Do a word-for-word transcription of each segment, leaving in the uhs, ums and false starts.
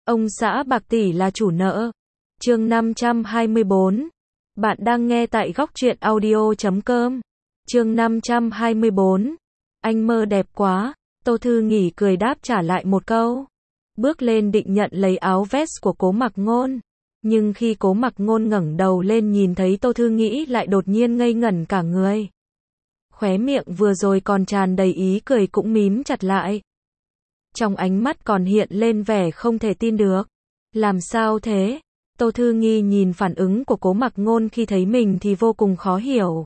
Ông xã bạc tỷ là chủ nợ. Chương năm trăm hai mươi bốn. Bạn đang nghe tại góc truyện audio chấm com. Chương năm trăm hai mươi bốn. Anh mơ đẹp quá. Tô Thư Nghỉ cười đáp trả lại một câu. Bước lên định nhận lấy áo vest của Cố Mặc Ngôn. Nhưng khi Cố Mặc Ngôn ngẩng đầu lên nhìn thấy Tô Thư Nghĩ lại đột nhiên ngây ngẩn cả người. Khóe miệng vừa rồi còn tràn đầy ý cười cũng mím chặt lại. Trong ánh mắt còn hiện lên vẻ không thể tin được. Làm sao thế? Tô Thư Nghi nhìn phản ứng của Cố Mặc Ngôn khi thấy mình thì vô cùng khó hiểu.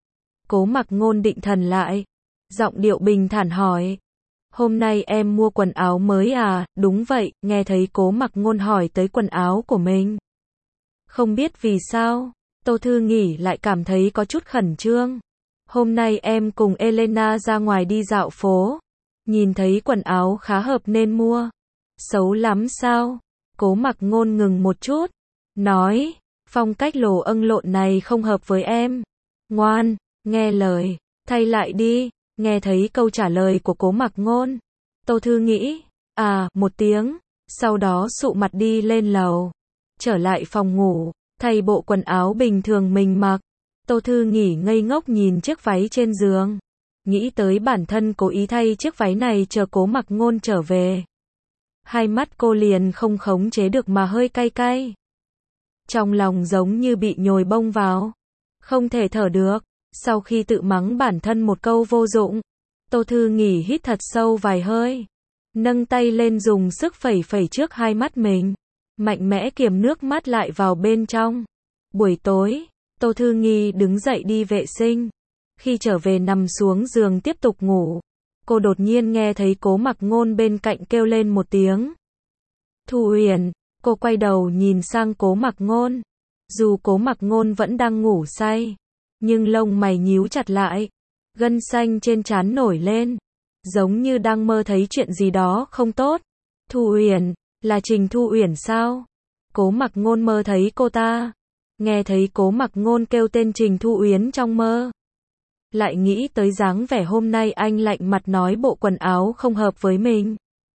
Cố Mặc Ngôn định thần lại. Giọng điệu bình thản hỏi. Hôm nay em mua quần áo mới à? Đúng vậy, nghe thấy Cố Mặc Ngôn hỏi tới quần áo của mình. Không biết vì sao, Tô Thư Nghỉ lại cảm thấy có chút khẩn trương. Hôm nay em cùng Elena ra ngoài đi dạo phố. Nhìn thấy quần áo khá hợp nên mua. Xấu lắm sao? Cố Mặc Ngôn ngừng một chút. Nói, phong cách lồ âng lộn này không hợp với em. Ngoan, nghe lời, thay lại đi. Nghe thấy câu trả lời của Cố Mặc Ngôn. Tô Thư nghĩ, à, một tiếng. Sau đó sụ mặt đi lên lầu. Trở lại phòng ngủ, thay bộ quần áo bình thường mình mặc. Tô Thư Nghỉ ngây ngốc nhìn chiếc váy trên giường. Nghĩ tới bản thân cố ý thay chiếc váy này chờ Cố Mặc Ngôn trở về. Hai mắt cô liền không khống chế được mà hơi cay cay. Trong lòng giống như bị nhồi bông vào. Không thể thở được. Sau khi tự mắng bản thân một câu vô dụng, Tô Thư Nghỉ hít thật sâu vài hơi. Nâng tay lên dùng sức phẩy phẩy trước hai mắt mình. Mạnh mẽ kiềm nước mắt lại vào bên trong. Buổi tối, Tô Thư Nghi đứng dậy đi vệ sinh. Khi trở về nằm xuống giường tiếp tục ngủ, cô đột nhiên nghe thấy Cố Mặc Ngôn bên cạnh kêu lên một tiếng. Thu Uyển, cô quay đầu nhìn sang Cố Mặc Ngôn. Dù Cố Mặc Ngôn vẫn đang ngủ say, nhưng lông mày nhíu chặt lại, gân xanh trên trán nổi lên, giống như đang mơ thấy chuyện gì đó không tốt. Thu Uyển, là Trình Thu Uyển sao? Cố Mặc Ngôn mơ thấy cô ta. Nghe thấy Cố Mặc Ngôn kêu tên Trình Thu Uyển trong mơ, lại nghĩ tới dáng vẻ hôm nay anh lạnh mặt nói bộ quần áo không hợp với mình.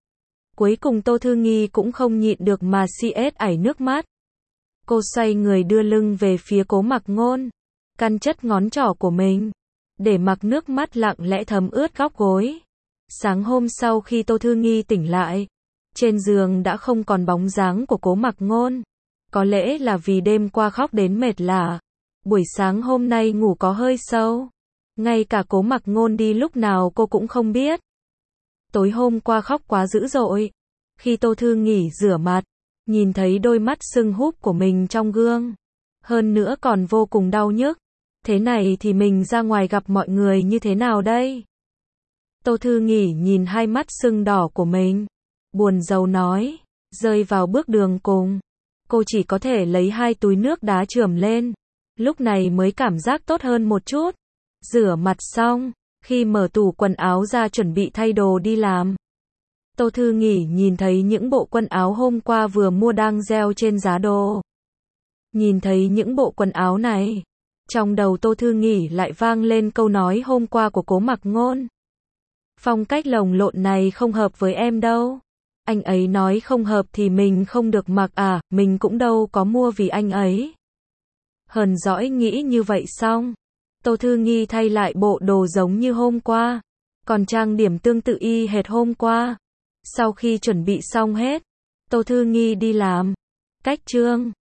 Cuối cùng Tô Thư Nghi cũng không nhịn được mà si ết ảy nước mắt. Cô xoay người đưa lưng về phía Cố Mặc Ngôn, căn chất ngón trỏ của mình, để mặc nước mắt lặng lẽ thấm ướt góc gối. Sáng hôm sau khi Tô Thư Nghi tỉnh lại, trên giường đã không còn bóng dáng của Cố Mặc Ngôn. Có lẽ là vì đêm qua khóc đến mệt lả. Buổi sáng hôm nay ngủ có hơi sâu. Ngay cả Cố Mặc Ngôn đi lúc nào cô cũng không biết. Tối hôm qua khóc quá dữ dội. Khi Tô Thư Nghỉ rửa mặt, nhìn thấy đôi mắt sưng húp của mình trong gương. Hơn nữa còn vô cùng đau nhức. Thế này thì mình ra ngoài gặp mọi người như thế nào đây? Tô Thư Nghỉ nhìn hai mắt sưng đỏ của mình. Buồn rầu nói. Rơi vào bước đường cùng. Cô chỉ có thể lấy hai túi nước đá chườm lên. Lúc này mới cảm giác tốt hơn một chút. Rửa mặt xong, khi mở tủ quần áo ra chuẩn bị thay đồ đi làm, Tô Thư Nghỉ nhìn thấy những bộ quần áo hôm qua vừa mua đang gieo trên giá đồ. Nhìn thấy những bộ quần áo này, trong đầu Tô Thư Nghỉ lại vang lên câu nói hôm qua của Cố Mặc Ngôn. Phong cách lồng lộn này không hợp với em đâu. Anh ấy nói không hợp thì mình không được mặc à, mình cũng đâu có mua vì anh ấy. Hờn dỗi nghĩ như vậy xong, Tô Thư Nghi thay lại bộ đồ giống như hôm qua, còn trang điểm tương tự y hệt hôm qua. Sau khi chuẩn bị xong hết, Tô Thư Nghi đi làm. Cách chương